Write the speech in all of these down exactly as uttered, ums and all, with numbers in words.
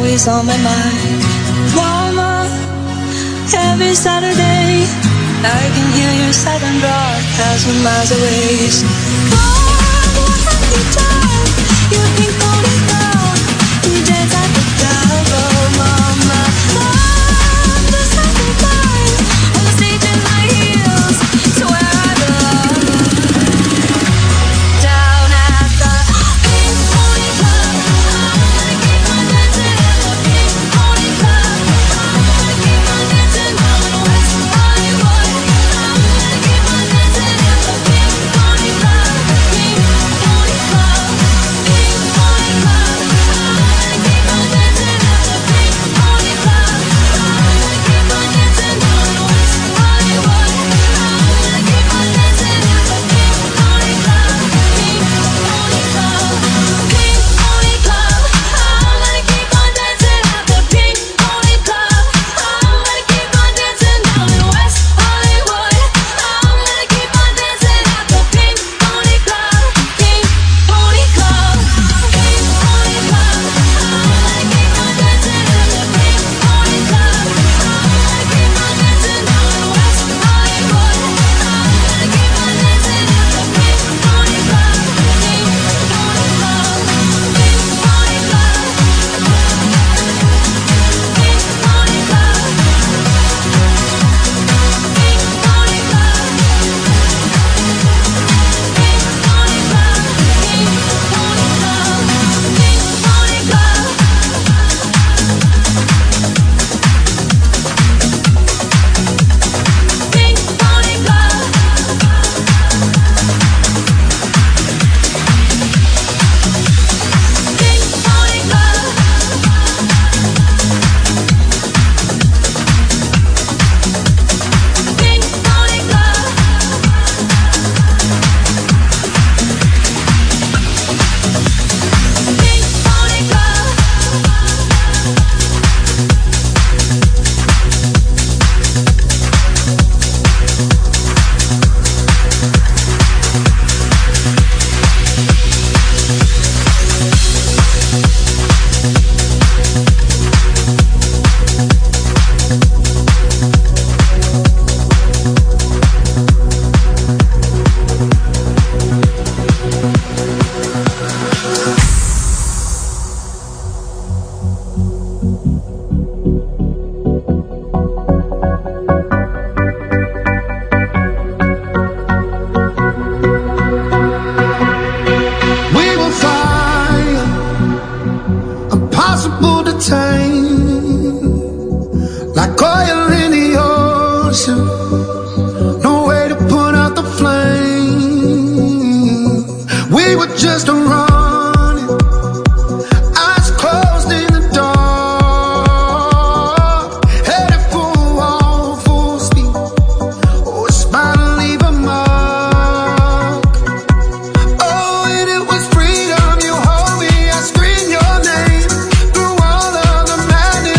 always on my mind. Mama, every Saturday I can hear your silent broadcast from miles away. So, Mom, what have you done? You think only down, you dance at the devil, Mama. Love just hasn't fun on the stage in my heels, to where I belong. Down at the Pink Pony Club, I'm gonna keep on dancing at the Pink Pony Club. I'm gonna keep on dancing down in West Hollywood. I'm gonna keep on dancing at the Pink Pony Club, Pink Pony Club, Pink Pony Club. I'm gonna keep on dancing at the Pink Pony Club. I'm gonna keep on dancing down in West Hollywood. I'm gonna keep on dancing at the Pink Pony Club, Pink Pony Club, Pink Pony Club. I'm gonna keep on dancing at the Pink Pony Club. I'm gonna keep on dancing down in West Hollywood. I'm gonna keep on dancing at the Pink Pony Club, Pink Pony Club, Pink Pony Club. I'm gonna keep on dancing at the Pink Pony Club. I'm gonna keep on dancing down in West Hollywood. I'm gonna keep on dancing at the Pink Pony Club, Pink Pony Club, Pink Pony Club, Pink Pony Club, Pink Pony Club, Pink Pony Club, Pink Pony Club, Pink Pony Club. Pink Pony Club. Pink Pony Club. Pink Pony Club. Pink Pony Club. We will fire, impossible to tame, like oil in the ocean. No way to put out the flame. We were just running, eyes closed in the dark, headed for a wall, full speed. Oh, a smile leave a mark. Oh, and it was freedom. You hold me, I scream your name through all of the madness.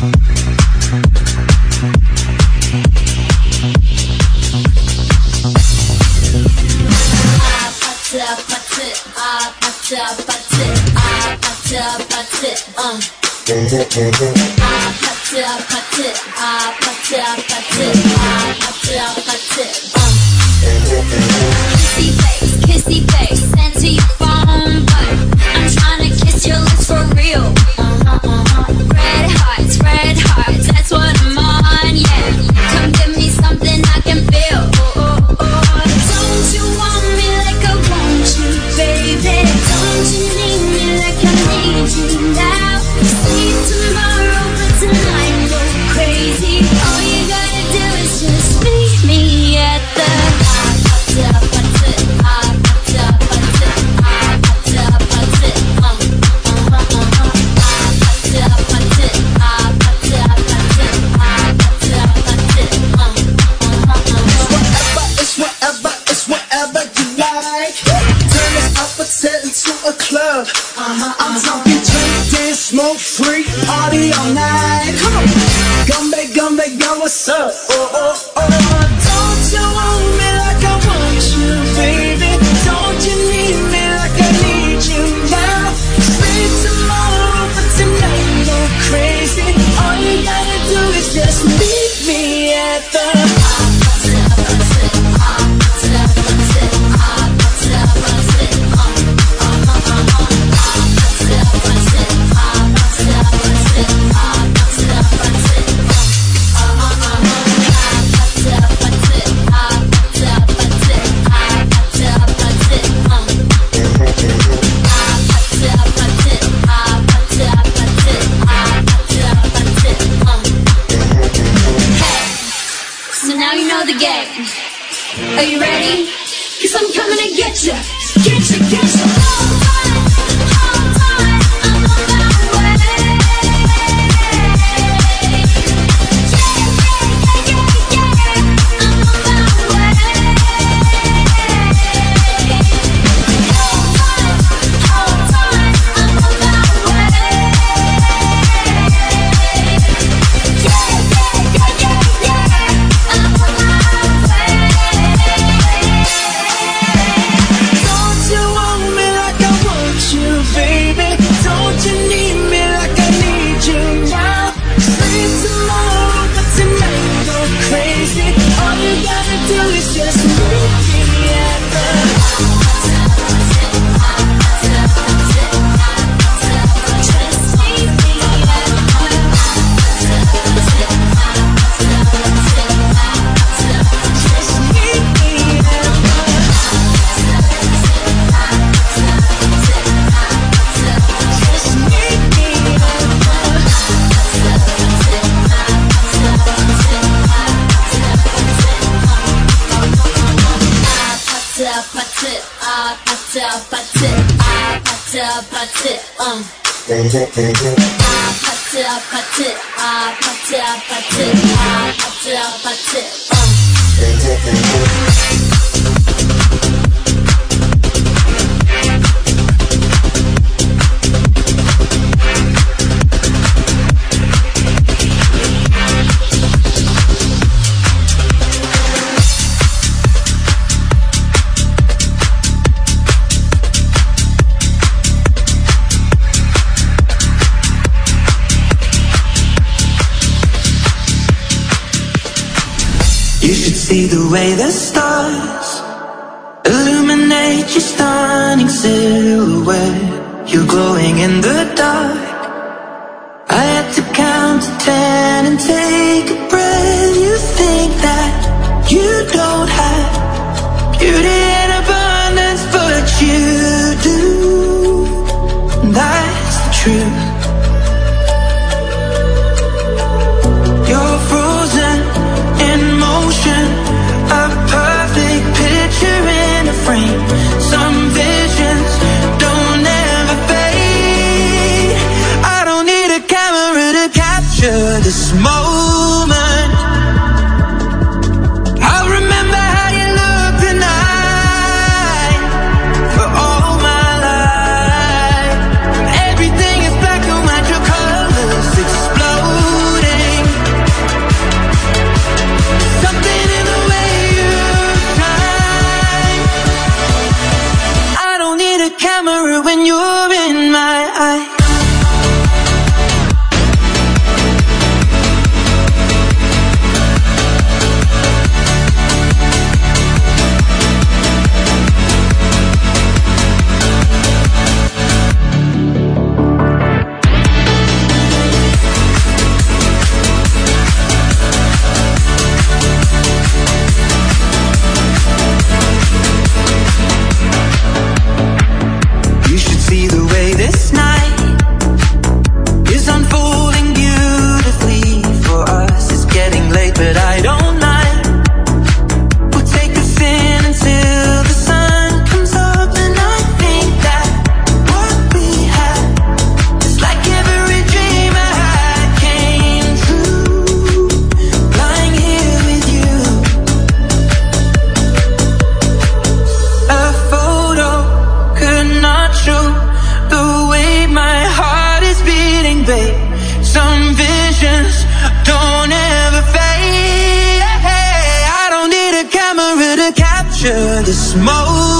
Kissy face, kissy face, send to your phone, but I'm trying to kiss your lips for real. Uh-huh, uh-huh. Red hearts, red hearts, that's what I'm on, yeah. Come give me something I can feel. Oh, oh, oh. Don't you want me like I want you, baby? Don't you need me like I need you now? Sleep tomorrow, but tonight go crazy. All you gotta do is just meet me at the I'm talking drink, dance, smoke, free, party all night. Come on, Gumbe, Gumbe, go, what's up? Oh, oh, oh. Don't you want me like I want you, baby? Don't you need me like I need you now? Sleep tomorrow, but tonight go crazy. All you gotta do is just meet me at the Are you ready? Cause I'm coming to get you, get you, get you. Hold on, hold on, I'm on my way. Yeah, yeah, yeah, yeah, yeah, I'm on my way. Hold on, hold on, I'm on my way. Yeah, yeah, yeah, yeah, yeah, I'm on my way. Don't you want me like I want you, baby? Don't you need me like I need you now? Sleep tomorrow, but tonight go crazy. All you gotta do is just meet me at the just meet me at just meet me at You should see the way the stars illuminate your stunning silhouette. You're glowing in the dark. I had to count to ten and take a breath. You think that you don't have beauty in abundance, but you do. That's the truth. You're frozen in motion, a perfect picture in a frame. Some visions don't ever fade. I don't need a camera to capture this moment. I'll remember how you look tonight for all my life. Everything is black and white, your colors explode. the smoke.